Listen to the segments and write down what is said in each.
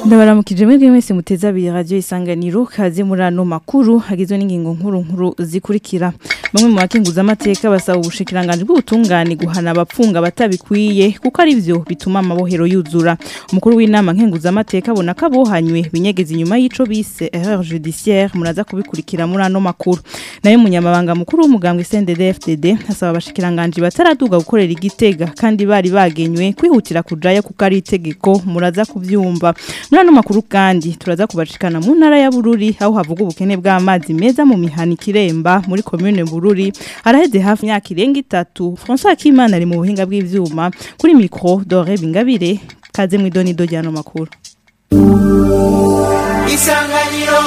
Ndabaramukije mwebwe mwese muteza abiri radio Isanganiro kaze muri ano makuru hagizwe n'ingingo nkuru zikurikira. Bamwe mu bakenguza amateka basaba ubushikiranganje bw'ubutungane guhana abapfunga batabikwiye kuko ari byo bituma amabohero yuzura. Umukuru w'inama nkenguza amateka abona ko abohanywe binyegeza inyuma y'ico bise erreur judiciaire muraza kubikurikira muri ano makuru. Nayo munyamabanga mukuru w'umugambwe CNDD-FDD asaba abashikiranganje bataraduga gukorera igitega kandi bari bagenywe kwihutira kujayo kuko ari itegeko muraza kuvyumva. Muri ano makuru kandi turaza kubashikana mu ntara ya Bururi aho havuga ubukene bw'amazi meza mu mihana Kiremba muri commune Bururi haraheze hafi myaka irenga 3. François Kimana ari mu buhinga bw'ivyuma kuri micro Dore Bingabire kaze mu idonido ryano makuru. Isanganiro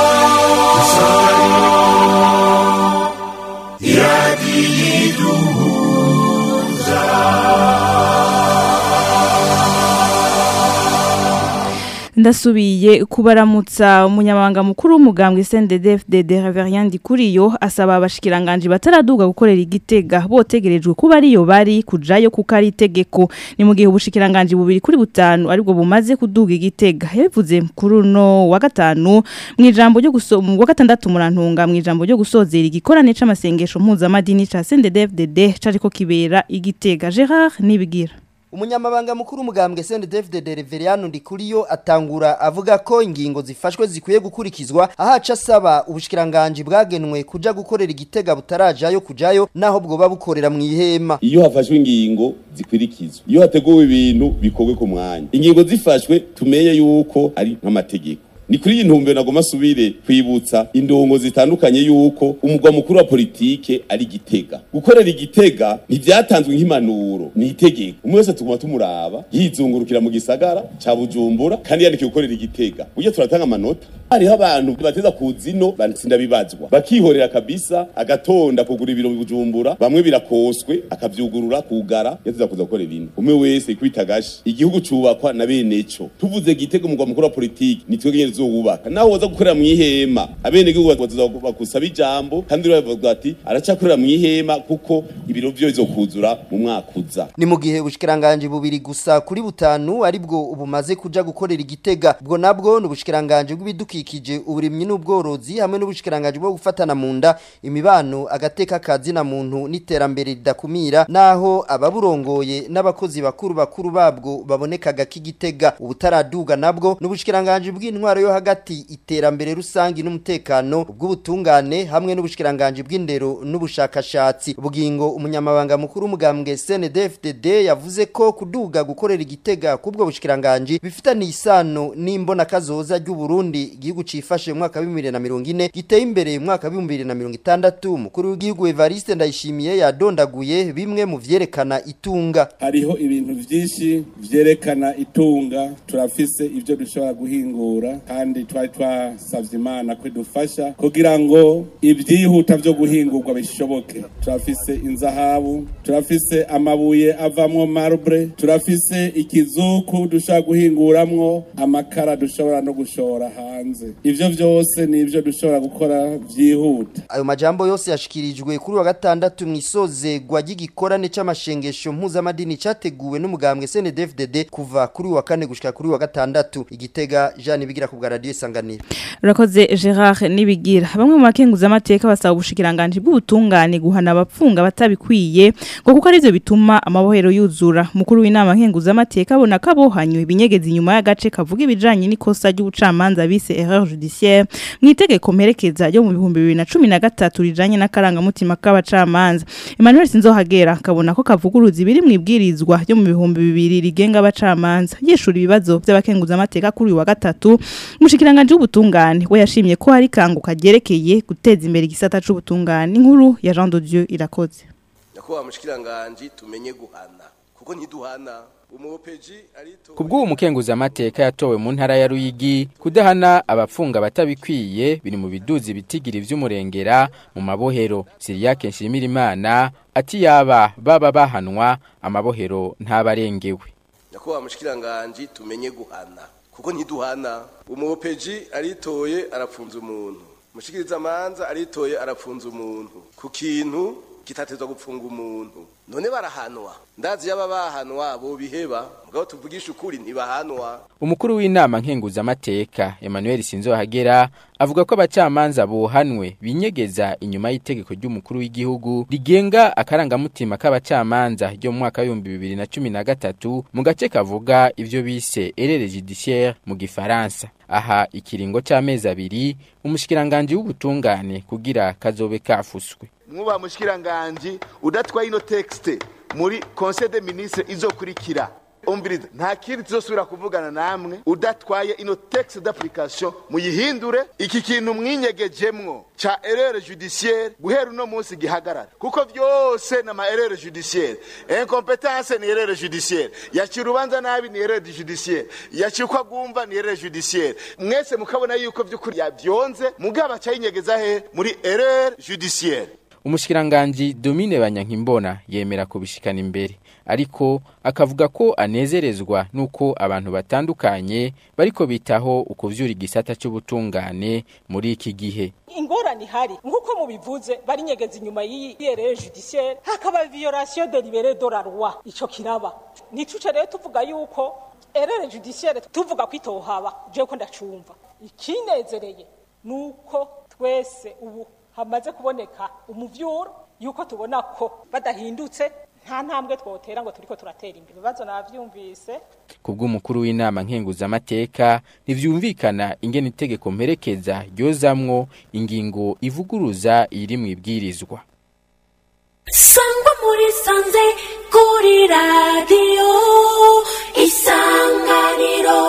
Ndasubiye kubaramutsa umunyamabanga mukuru w'umugambwe CNDD-FDD Reverien Ndikuriyo asaba abashikiranganje bataraduga gukorera igitega botegerejwe kuba ariyo bari kujayo kuko ari itegeko ni mu gihe ubushikiranganje bubiri kuri butanu aribwo bumaze kuduga igitega yabivuze kuri uno wa gatanu mwijambo ryo wa gatandatu murantunga mwijambo ryo gusozera igikorane c'amasengesho mpuzamadini ca CNDD-FDD cariko kibera igitega. Gerard Nibigira Umunyamabanga mukuru umugambwe CNDD-FDD Reverien Ndikuriyo atangura avuga ko ingingo zifashwe zikwiye gukurikizwa ahaca asaba ubushikiranganje bwagenwe kuja gukorera igitega butarajayo kujayo naho bwoba bukorera mu ihema. Iyo hafashwe ingingo zikurikizwa, iyo hateguwe ibintu bikogwe ku mwanya, ingingo zifashwe tumenye yuko ari nk'amategeko. Ni kuri intumbero nagoma subire kwibutsa indongo zitandukanye yuko umugwa mukuru wa politike ari Gitega. Gukorera igitega ntivyatanzwe nk'impanuro, ni itegeko. Umwe wese tuguma tumuraba yizungurukira mu gisagara ca Bujumbura kandi yandikiye gukorera igitega. Uje turatanga amanota. Hariho abantu bateza kuzino bansinda bibazwa. Bakihorera kabisa agatonda kugura ibiro mu Bujumbura, bamwe birakoswe akavyugurura kugara yateza kuza gukorera ino. Umwe wese kwitagashi. Igihugu cubakwa na beneco. Tuvuze Gitega umugwa mukuru wa politike nitwe zubaka naho waza gukorera mu ihema abene gihugu bakusaba ijambo kandi bavuga ati aracakorera mu ihema kuko ibiro byo bizokuzura mu mwaka uza. Ni mu gihe ubushikiranganje bubiri gusa kuri butanu aribwo ubumaze kuja gukorera igitega bwo nabwo n'ubushikiranganje bw'ibidukikije uburimyi n'ubworozi hamwe n'ubushikiranganje bwo gufatana mu nda imibano agateka kazi na muntu n'iterambere ridakumira naho ababurongoye n'abakozi bakuru babwo babonekaga k'igitega ubutaraduga nabwo n'ubushikiranganje bw'intwaro yo hagati iterambere rusangi n'umutekano bw'ubutungane hamwe n'ubushikiranganje bw'indero n'ubushakashatsi. Bugingo umunyamabanga mukuru umugambwe CNDD-FDD yavuze ko kuduga gukorera igitega kubwo bushikiranganje bifitanye isano n'imbona kazoza ry'u Burundi igihugu cifashe mu mwaka wa 2040 giteye imbere mu mwaka wa 2060. Umukuru w'igihugu Evariste Ndayishimiye yadondaguye bimwe mu vyerekana itunga. Hariho ibintu vyinshi vyerekana itunga turafise ivyo dushobora guhingura kandi twasavye Imana kwidufasha kugira ngo ibyihuta byo guhingurwa bishoboke. Turafise inzahabu, turafise amabuye avamwo marble, turafise ikizuku dushobora guhinguramwo amakara dushobora no gushora hanze. Ivyo vyose nivyo dushobora gukora vyihuta. Ayo majambo yose yashikirijwe kuri wa gatandatu mwisoze gwagigikorane c'amashengesho mpuzamadini categuwe n'umugambwe CNDD-FDD kuva kuri wa kane gushika kuri wa gatandatu igitega. Jean Bigira ku radio Isanganiro. Urakoze Gerard Nibigira. Bamwe mu bakenguza amateka basaba ubushikiranganje bw'ubutungane guhana abapfunga batabikwiye ngo kuko ari byo bituma amabohero yuzura. Mukuru w'inama nkenguza amateka abona ko abohanywe binyegeza inyuma y'agace kavuga ibijanye n'ikosa ry'ubucamanza bise erreur judiciaire mu itegeko mperekeza ryo mu 2013 rijanye n'akaranga mutima k'abacamanza. Emmanuel Sinzohagera akabona ko kavuguruza ibiri mu ibwirizwa ryo mu 2000 rigenga abacamanza. Yeshura ibibazo by'abakenguza amateka kuri wa gatatu umushikiranganje w'ubutungane we yashimye ko hari kanguka gerekeye guteza imbere igisata c'ubutungane. Inkuru ya Jean de Dieu irakoze. Yakoba mushikiranganje tumenye guhana kuko ntiduhana umupeji arito kubwo umukenguza amateka yatowe mu ntara ya Ruyigi kudahana abapfunga batabikwiye biri mu biduzi bitigira ivy'umurengera mu mabohero. Siriyake Nshimirimana ati yaba baba bahanwa amabohero ntabarengewe. Yakoba mushikiranganje tumenye guhana kuko ntiduhana umupeji aritoye arapfunza umuntu mushikiriza amanza aritoye arapfunza umuntu ku kintu kitatezwa gupfunga umuntu none barahanwa ndazi yaba bahanwa bo biheba mugabo tuvugisha ukuri ntibahanwa. Umukuru w'inama nkenguzamateka Emmanuel Sinzohagera avuga ko abacamanza bohanwe binyegeza inyuma y'itegeko ry'umukuru w'igihugu rigenga akarangamutima k'abacamanza ryo mu mwaka wa 2013 mu gace kavuga ivyo bise erreur judiciaire mu gifaransa. Aha ikiringo c'amezi 2 umushikiranganje w'ubutungane kugira kazobe kafuswe. Mwuba mushikiranganje udatwaye ino texte muri Conseil des ministres izokurikira umviriza nta kindi tuzosubira kuvugana namwe udatwaye ino texte d'application muyihindure iki kintu mwinyegejemwo ca erreur judiciaire guhera uno munsi gihagarara kuko vyose na ma erreur judiciaire incompetence ni erreur judiciaire yacirubanza nabi ni erreur judiciaire yacikwa gumva ni erreur judiciaire mwese mukabona yuko vyukuri yavyonze mugaba cayinyegeza he muri erreur judiciaire. Umushikiranganje Domine Banyankimbona yemera kubishikana imbere ariko akavuga ko anezerezwa nuko abantu batandukanye bariko bitaho ukuvyura igisata cy'ubutungane muri iki gihe. Ingorane hari nkuko mubivuze bari nyegeza inyuma y'erreur judiciaire hakaba violation délibérée de la loi ico kiraba nicuce rero tuvuga yuko erreur judiciaire tuvuga kwitohaba je ko ndacumva ikinezereye nuko twese ubu hamaze kuboneka umuvyuro yuko tubona ko badahindutse nta ntambwe twotera ngo turiko turatera imbere bibazo navyumvise. Kubw'umukuru w'inama nkenguzamateka ntivyumvikana ingene itegeko mperekeza ryozamwo ingingo ivuguruza iri mu ibwirizwa. Sangwa muri sanze kuri radio Isanganiro.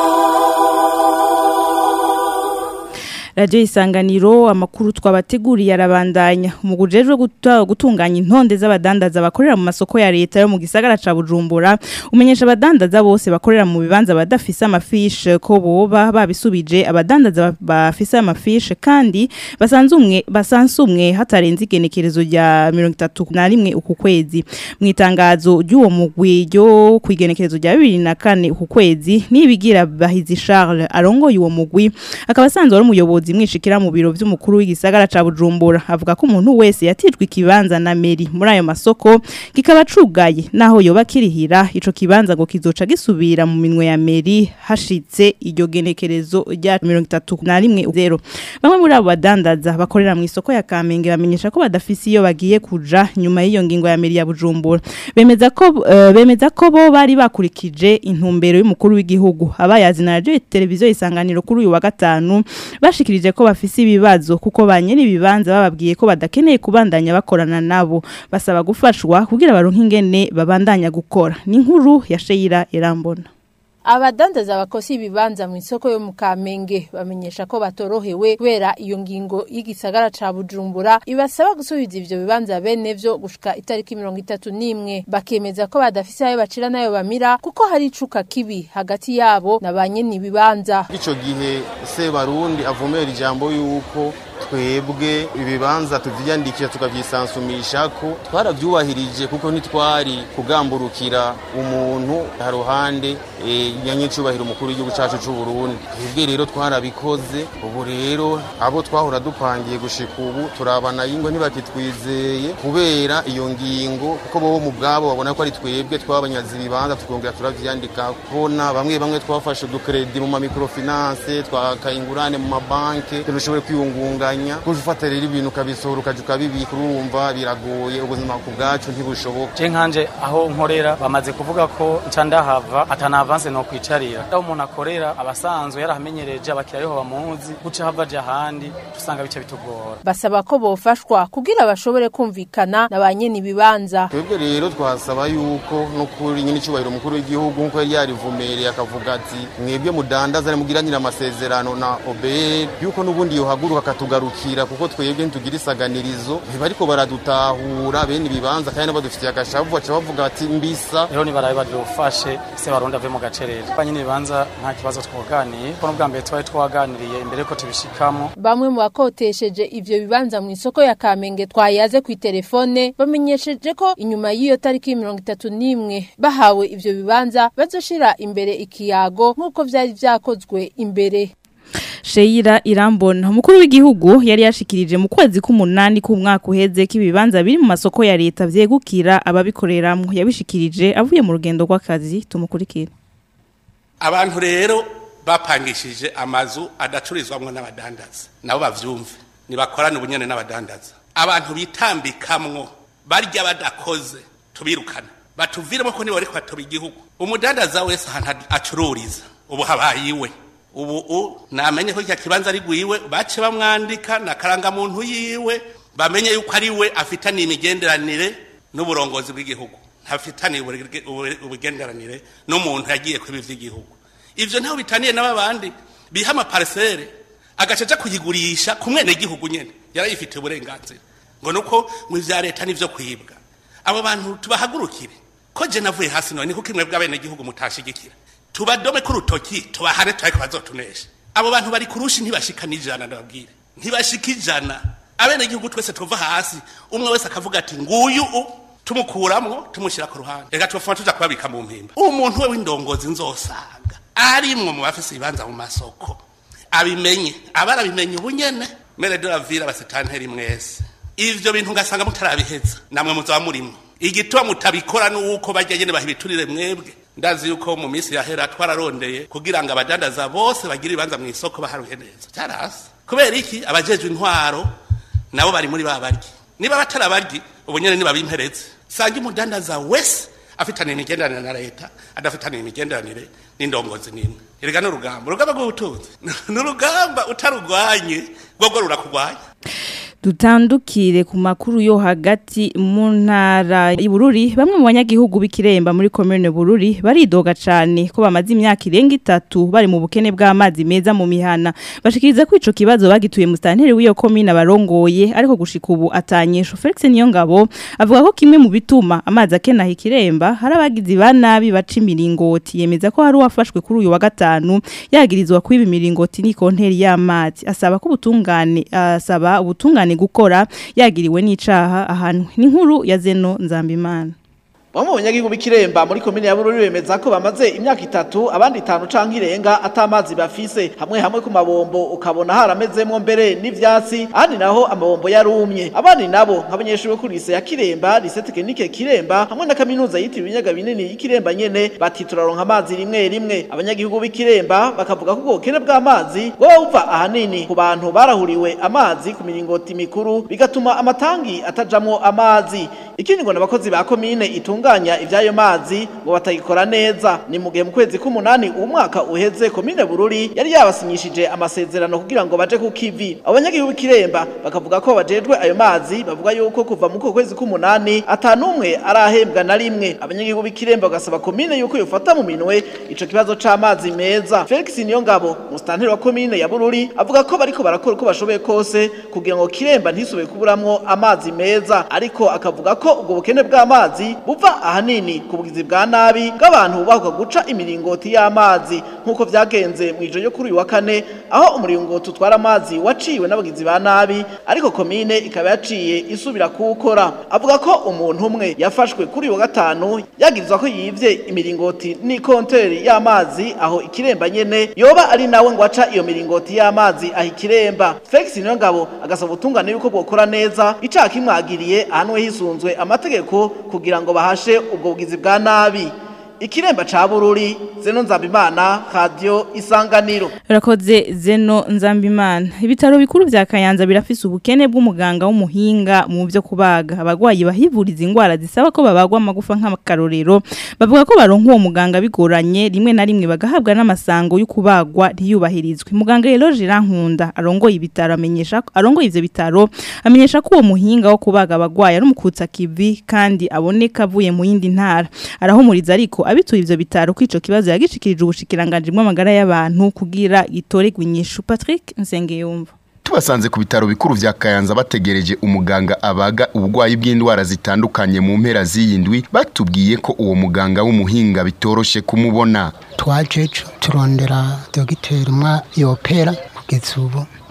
Radio Isanganiro amakuru twabateguriye arabandanya umugujejwe gutunganya intonde z'abadandaza bakorera mu masoko ya leta yo mu gisagara ca Bujumbura umenyesha abadandaza bose bakorera mu bibanza badafise amafishe ko boba babisubije abadandaza bafise amafishe kandi basansumwe hatarenze igenekerezo rya 31 uku kwezi mu itangazo ry'uwo mugwi ryo kwigenekerezo rya 2024 uku kwezi nibigira Bahizi Charles arongoye uwo mugwi akabasanzwe ari umuyobozi mwishikira mu biro by'umukuru w'igisagara ca Bujumbura avuga ko umuntu wese yatijwe ikibanza na meri muri ayo masoko kikaba cugaye naho yoba kirihira ico kibanza ngo kizoca gisubira mu minwe ya meri hashitse iryo genekerezo rya 31 bamwe muri abo badandaza bakorera mu isoko ya Kamenge bamenyesha ko badafise iyo bagiye kuja nyuma y'iyo ngingo ya meri ya Bujumbura bemeza ko bo bari bakurikije intumbero y'umukuru w'igihugu abayazi na radio televiziyo Isanganiro kuri uyu wa gatanu bashikirije ko bafise ibibazo kuko banyene ibibanza bababwiye ko badakeneye kubandanya bakorana nabo basaba gufashwa kugira baronke ingene babandanya gukora ni inkuru ya Sheira Irambona. Abadandaza bakosi ibibanza mu isoko yo mu Kamenge bamenyesha ko batorohewe kubera iyo ngingo y'igisagara ca Bujumbura ibasaba gusubiza ivyo bibanza bene vyo gushika itariki 31 bakemeza ko badafise ayo bacira nayo bamira kuko hari icuka kibi hagati yabo na banyene ibibanza. Ico gihe se barundi avumera ijambo yuko twebwe ibibanza tuvyandikira tukavyisansumisha ko twaravyubahirije kuko ntitwari kugamburukira umuntu haruhande yanyicubahira umukuru w'igihugu cacu c'u Burundi. Twebwe rero twarabikoze ubu rero abo twahora dupangiye gushika ubu turabana yingo ntibakitwizeye kubera iyo ngingo kuko bo mu bwabo babona ko ari twebwe twabanyaza ibibanza tukongera turavyandika kubona bamwe twafashe udukredi mu ma microfinance twakayingurane mu mabanke turashobora kwiyungunganya kujufata rero ibintu kabisohora ukabibika urumva biragoye ubuzima ku bwacu ntibushoboka. Je nkanje aho nkorera bamaze kuvuga ko ncandahava atana avance no kwicarira aho umuntu akorera abasanzwe yarahamenyereje abakiriya ariho bamuzi guca hava je ahandi tusanga bice bitugora. Basaba ko bofashwa kugira bashobore kumvikana na banyene ibibanza. Twebwe rero twasaba yuko no kuri nyine cyubahiro umukuru w'igihugu nko yari yarivumereye akavuga ati mwebwe mudandaza mugiranira amasezerano na OBR yuko nubundi yohaguruka akatugarukira kuko twebwe ntugira isaganirizo bariko baradutahura bene ibibanza kandi badufitiye agashavu baca bavuga ati mbisa rero ni barabe badufashe se baronda ave mu gacerere banyine ibibanza nta kibazo twoganiye ko n'ubwa mbere twaganiriye imbere ko tubishikamo. Bamwe mu bakotesheje ivyo bibanza mu isoko ya Kamenge twayaze ku telefone bamenyesheje ko inyuma y'iyo tariki 31 bahawe ivyo bibanza bazoshira imbere ikiyago nkuko vyari vyakozwe imbere. Sheira Irambona umukuru w'igihugu yari yashikirije mu kwezi k'umunani k'umwaka uheze k'ibibanza biri mu masoko ya leta vyegukira ababikoreramwe yabishikirije avuye mu rugendo rw'akazi tumukurikira. Abantu rero bapangishije amazu adacurizwamwo n'abadandaza nabo bavyumve nibakorana ubunyene n'abadandaza abantu bitambikamwo barya badakoze tubirukana batuviremo ko nibo ariko batoba igihugu umudandaza wese ahantu acururiza ubu habayiwe ubu namenye ko kibanza ari gwiwe bace bamwandika na karanga muntu yiwe bamenye yuko ari we afitaniye imigenderanire n'uburongozi bw'igihugu ntafitaniye ubugenderanire n'umuntu yagiye kwiba ivy'igihugu ivyo ntaho bitaniye n'abandi biha amaparcelle agacaca kuyigurisha kumwene igihugu nyene yarayifitiye uburenganzira ngo nuko mu vya leta nivyo kwibwa abo bantu tubahagurukire ko je navuye hasi none niko kimwe bw'abene igihugu mutashigikira tubadome ku rutoki tubahare twari bazotunesha abo bantu bari kurushi ntibashikana ijana ndababwira ntibashika ijana abene igihugu twese tuva hasi umwe wese akavuga ati nguyu tumukuramwo tumushira ku ruhande reka tufuma tuja kubabika mu mpimba umuntu we w'indongozi nzosanga arimwo mu bafise ibanza mu masoko abimenye abarabimenye ubunyene mere de la ville abasitanteri mwese ivyo bintu ngasanga mutarabiheza namwe muzaba murimo igitwa mutabikora nuko bajya nyene bahibiturire mwebwe ndazi yuko mu minsi yahera twararondeye kugira ngo abadandaza bose bagire ibanza mu isoko baharuhe neza cyarasi kubera iki abajejwe intwaro nabo bari muri babaryi niba batarabaryi ubunyene niba bimpereze sanga umudandaza wese afitaniye imigenderanire na leta adafitaniye imigenderanire n'indongozi nimwe erega n'urugamba rw'ubutunzi n'urugamba utarugwanye rwo rurakugwanya. Dutandukire ku makuru yo hagati mu ntara y'Ibururi bamwe mu banyagihugu b'Ikiremba muri commune Bururi baridoga cyane ko bamaze imyaka irenga 3 bari mu bukene bw'amazi meza mu mihana bashikiriza ko ico kibazo bagituye mu stanteri w'iyo commune barongoye ariko gushika ubu atanyesho Felix Niyongabo avuga ko kimwe mu bituma amazi akena Ikiremba harabagizi banabi baca imiringoti yemeza ko hari uwafashwe kuri uyu wa gatanu yagirizwa kwiba imiringoti ni konteri y'amazi asaba ko ubutungane gukora yagiriwe n'icaha ahantu n'inkuru ya Zeno Nzambimana. Bamwe banyagihugu b'Ikiremba muri komine ya Bururi bemeza ko bamaze imyaka 3 abandi 5 canke irenga atamazi bafise hamwe ku mabombo ukabona haramezemwo mbere n'ivyatsi ahandi naho amabombo yarumye abandi nabo nk'abanyeshuri kuri lise ya Kiremba lise tekinike Kiremba hamwe na kaminuza yitiriwe Inyaga binini y'Ikiremba nyene batituraronka amazi rimwe abanyagihugu b'Ikiremba bakavuga ko ubukene bw'amazi bwova ahanini ku bantu barahuriwe amazi ku miringoti mikuru bigatuma amatangi atajamwo amazi ikindi ngo nabakozi ba komine itunganya ivyayo mazi ngo batagikora neza ni mu gihe mu kwezi k'umunani umwaka uheze komine Bururi yari yabasinyishije amasezerano kugira ngo baje ku kivi abanyagihugu b'Ikiremba bakavuga ko bajejwe ayo mazi bavuga yuko kuva mu kwezi k'umunani atanumwe arahembwa na rimwe abanyagihugu b'Ikiremba bagasaba komine yuko yofata mu minwe ico kibazo c'amazi meza Felix Niyongabo mustanteri wa komine ya Bururi avuga ko bariko barakora uko bashoboye kose kugira ngo Kiremba ntisubire kuburamwo amazi meza ariko akavuga ko ubwo bukene bw'amazi buva ahanini ku bugizi bwa nabi bw'abantu bahuka guca imiringoti y'amazi nk'uko vyagenze mu ijoro ryo kuri uyu wa kane aho umuringoti utwara amazi waciwe n'abagizi ba nabi ariko komine ikaba yaciye isubira kuwukora avuga ko umuntu umwe yafashwe kuri uyu wa gatanu yagirizwa ko yivye imiringoti n'ikonteri y'amazi aho Ikiremba nyene yoba ari nawe ngo aca iyo miringoti y'amazi aho Ikiremba Felix Niyongabo agasaba ubutungane yuko bwokora neza icaha kimwagiriye ahantu hisunzwe amategeko kugira ngo bahashe ubwo bugizi bwa nabi Ikiremba ca Bururi Zeno Nzambimana Radio Isanganiro. Rakoze Zeno Nzambimana. Ibitaro bikuru vya Kayanza birafise ubukene bw'umuganga w'umuhinga mu byo kubaga. Abagwayi bahivuriza ingwara zisaba ko babagwa amagufa nk'akarorero. Bavuga ko baronka uwo muganga bigoranye rimwe na rimwe bagahabwa n'amasango y'ukubagwa ntiyubahirizwe. Muganga Eloge Rankunda arongoye ibitaro arongoye ivyo bitaro amenyesha ko uwo muhinga wo kubaga abagwayi ari umukutsa kivi kandi aboneka avuye mu yindi ntara. Arahumuriza ariko abituye ivyo bitaro kwico kibazo yagishikirije ubushikiranganje bw'amagara y'abantu kugira itoregwe inyishu. Patrick Nsengeyumva tubasanze ku bitaro bikuru vya Kayanza bategereje umuganga abaga ubugwayi bw'indwara zitandukanye mu mpera z'iyindwi batubwiye ko uwo muganga w'umuhinga bitoroshe kumubona. Twaje turondera dogiteri umwa yopera kugeza ubu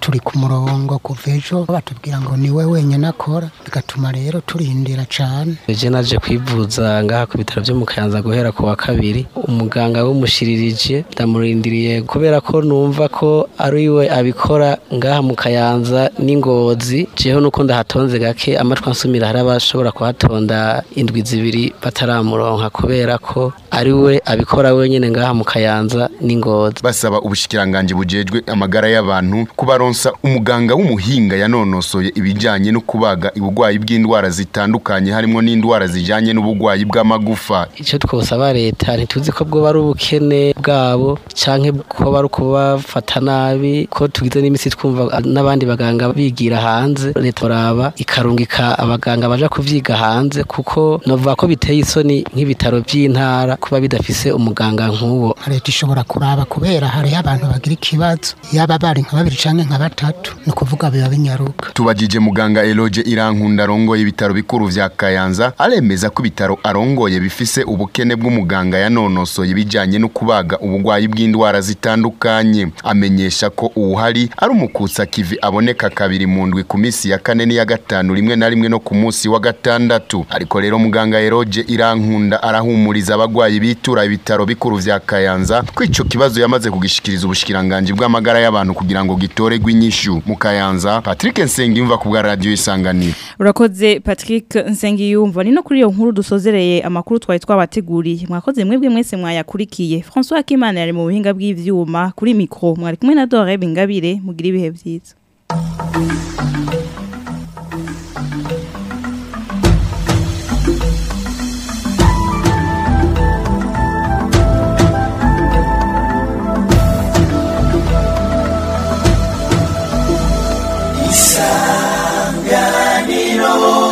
turi ku murongo kuva ejo batubwira ngo niwe wenyine akora bigatuma rero turindira cyane. Je naje kwivuza ngaha ku bitaro byo mu Kayanza guhera ku wa kabiri, umuganga w'umushiririje ndamurindiriye kubera ko numva ko ari we abikora ngaha mu Kayanza n'Ingozi. Jeho nuko ndahatonze gake amatwa nsumira hari abashobora kuhatonda indwi zibiri bataramuronka kubera ko ari we abikora wenyine ngaha mu Kayanza n'Ingozi. Basaba ubushikiranganje bujejwe amagara y'abantu kubaronsa umuganga w'umuhinga yanonosoye ibijanye no kubaga ubugwayi bw'indwara zitandukanye harimo n'indwara zijanye n'ubugwayi bw'amagufa. Icyo twosaba leta ntituzi ko bwo bari ubukene bwabo canke ko bari kubafata nabi, ko tugize n'imisi twumva n'abandi baganga bigira hanze. Leta baraba ikarungika abaganga baja kuvyiga hanze kuko novuga ko biteye isoni nk'ibitaro by'intara kuba bidafise umuganga nk'uwo. Leta ishobora kuraba kubera hari abantu bagira ikibazo yaba bari nka 2 canke nka 3 no kuvuga biba binyaruka. Tubajije muganga Eloge Irankunda arongoye ibitaro bikuru vya Kayanza aremeza ko ibitaro arongoye bifise ubukene bw'umuganga yanonosoye bijanye no kubaga ubugwayi bw'indwara zitandukanye. Amenyesha ko uwuhari ari umukutsa kivi aboneka kabiri mu ndwi ku misi ya 4 n'iya 5 rimwe na rimwe no ku munsi wa 6. Ariko rero muganga Eloge Irankunda arahumuriza abagwayi bitura ibitaro bikuru vya Kayanza ko ico kibazo yamaze kugishikiriza ubushikiranganje bw'amagara y'abantu kugira ngo gitoregwe inyishu. Mu Kayanza, Patrick Nsengiyumva ku bwa radio Isanganiro. Urakoze Patrick Nsengiyumva. Ni no kuri iyo nkuru dusozereye amakuru twari twabateguriye. Mwakoze mwebwe mwese mwayakurikiye. François Kimana yari mu buhinga bw'ivyuma, kuri micro mwari kumwe na Dore Bingabire. Mugira ibihe vyiza. Isanganiro.